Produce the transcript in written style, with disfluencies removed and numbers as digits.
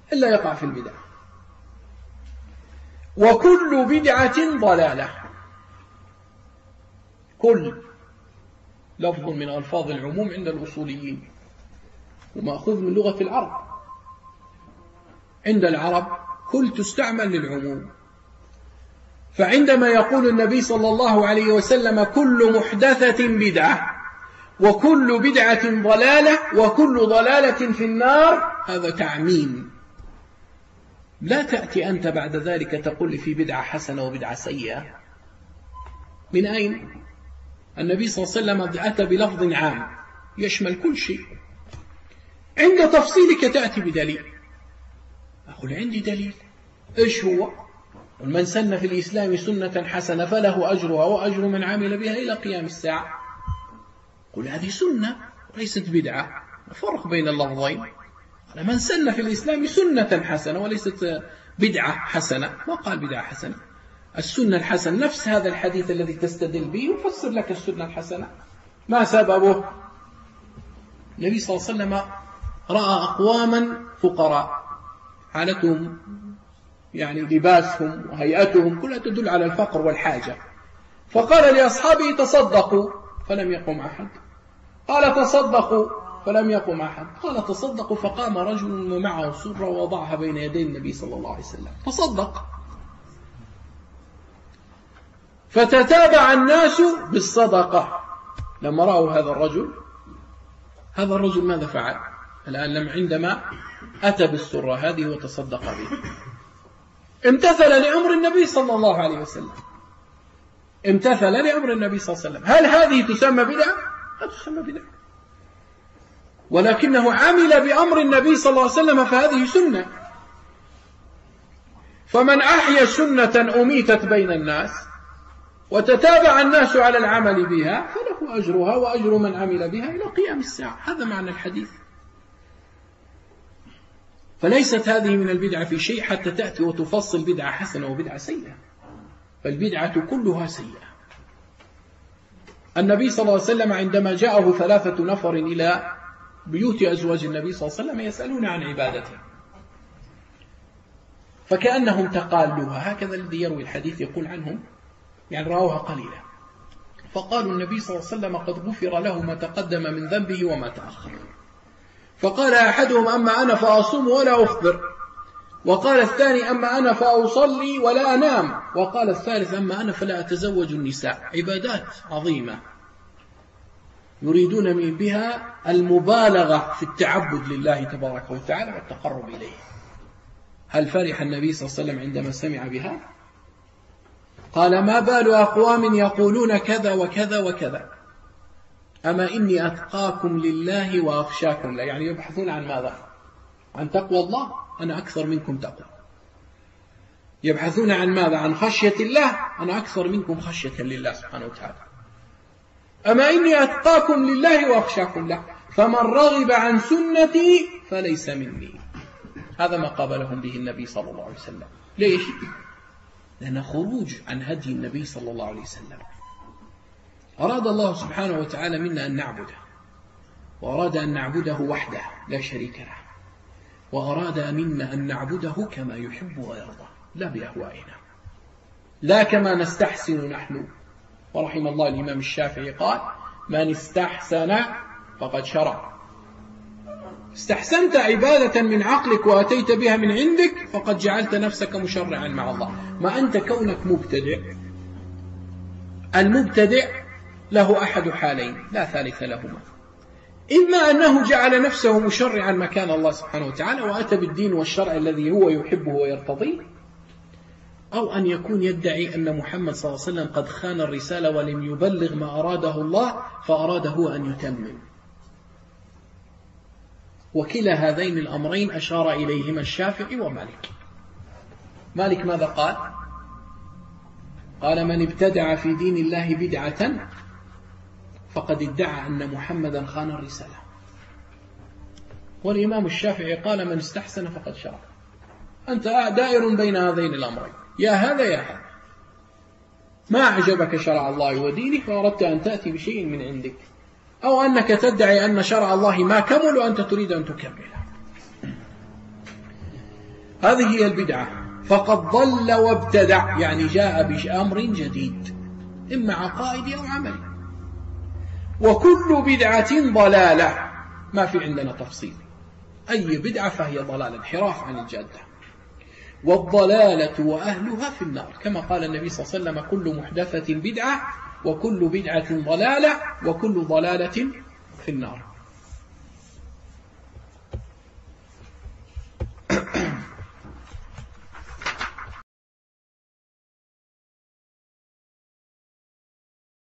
إلا يقع في البدع. وكل بدعة ضلالة. كل لفظ من ألفاظ العموم عند الأصوليين، ومأخوذ من لغة العرب. عند العرب كل تستعمل للعموم. فعندما يقول النبي صلى الله عليه وسلم كل محدثة بدعة وكل بدعة ضلالة وكل ضلالة في النار، هذا تعميم. لا تأتي أنت بعد ذلك تقول لي في بدعة حسنة وبدعة سيئة. من أين؟ النبي صلى الله عليه وسلم أتى بلفظ عام يشمل كل شيء. عند تفصيلك تأتي بدليل. أقول عندي دليل. إيش هو؟ من سن في الإسلام سنة حسنة فله أجرها وأجر من عمل بها إلى قيام الساعة. قل هذه سنة وليست بدعة. فرق بين اللفظين. من سن في الإسلام سنة حسنة وليست بدعة حسنة. ما قال بدعة حسنة. السنة الحسنة نفس هذا الحديث الذي تستدل به وفسر لك السنة الحسنة. ما سببه؟ النبي صلى الله عليه وسلم رأى أقواما فقراء، حالتهم يعني لباسهم وهيئتهم كلها تدل على الفقر والحاجة، فقال لأصحابه تصدقوا فلم يقم أحد. قال تصدقوا فلم يقم أحد. قال تصدقوا فقام رجل ومعه سرة ووضعها بين يدي النبي صلى الله عليه وسلم تصدق. فتتابع الناس بالصدقة. لما رأوا هذا الرجل ماذا فعل؟ الآن عندما أتى بالسرة هذه وتصدق بها امتثل لأمر النبي صلى الله عليه وسلم. امتثل لأمر النبي صلى الله عليه وسلم. هل هذه تسمى بدعة؟ لا تسمى بدعة، ولكنه عمل بأمر النبي صلى الله عليه وسلم فهذه سنة. فمن أحيا سنة أميتت بين الناس وتتابع الناس على العمل بها فله أجرها وأجر من عمل بها إلى قيام الساعة. هذا معنى الحديث. فليست هذه من البدعة في شيء حتى تأتي وتفصل بدعة حسنة وبدعة سيئة، فالبدعة كلها سيئة. النبي صلى الله عليه وسلم عندما جاءه 3 نفر إلى بيوت أزواج النبي صلى الله عليه وسلم يسألون عن عبادته، فكأنهم تقالوها، هكذا الذي يروي الحديث يقول عنهم يعني رأوها قليلا. فقالوا النبي صلى الله عليه وسلم قد غفر له ما تقدم من ذنبه وما تأخر. فقال أحدهم أما أنا فأصوم ولا أفطر، وقال الثاني أما أنا فأصلي ولا أنام، وقال الثالث أما أنا فلا أتزوج النساء. عبادات عظيمة يريدون بها المبالغة في التعبد لله تبارك وتعالى والتقرب إليه. هل فرح النبي صلى الله عليه وسلم عندما سمع بها؟ قال ما بال أقوام يقولون كذا وكذا وكذا أما إني أتقاكم لله وأخشاكم له. يعني يبحثون عن ماذا؟ عن تقوى الله. أنا أكثر منكم تقوى. يبحثون عن ماذا؟ عن خشية الله. أنا أكثر منكم خشية لله سبحانه وتعالى. أما إني أتقاكم لله وأخشاكم له فمن رغب عن سنتي فليس مني. هذا ما قابلهم به النبي صلى الله عليه وسلم. ليش؟ لأن خروج عن هدي النبي صلى الله عليه وسلم. أراد الله سبحانه وتعالى منا أن نعبده، وأراد أن نعبده وحده لا شريك له، وأراد منا أن نعبده كما يحب ويرضى، لا بأهوائنا، لا كما نستحسن نحن. ورحم الله الإمام الشافعي قال من استحسن فقد شرع. استحسنت عبادة من عقلك وأتيت بها من عندك فقد جعلت نفسك مشرعا مع الله. ما أنت كونك مبتدع. المبتدع له أحد حالين لا ثالث لهما: إما أنه جعل نفسه مشرعا مكان الله سبحانه وتعالى وأتى بالدين والشرع الذي هو يحبه ويرتضيه، أو أن يكون يدعي أن محمد صلى الله عليه وسلم قد خان الرسالة ولم يبلغ ما أراده الله فأراد هو أن يتمم. وكلا هذين الأمرين أشار إليهما الشافعي ومالك. مالك ماذا قال؟ قال من ابتدع في دين الله بدعة فقد ادعى أن محمدا خان الرسالة. والإمام الشافعي قال من استحسن فقد شرع. أنت دائر بين هذين الأمرين، يا هذا يا هذا. ما أعجبك شرع الله ودينه فأردت أن تأتي بشيء من عندك، أو أنك تدعي أن شرع الله ما كمل وأنت تريد أن تكمله. هذه هي البدعة. فقد ضل وابتدع، يعني جاء بأمر جديد إما عقائدي أو عملي. وكل بدعة ضلالة، ما في عندنا تفصيل، أي بدعة فهي ضلالة، انحراف عن الجادة. والضلالة وأهلها في النار، كما قال النبي صلى الله عليه وسلم: كل محدثة بدعة وكل بدعة ضلالة وكل ضلالة في النار.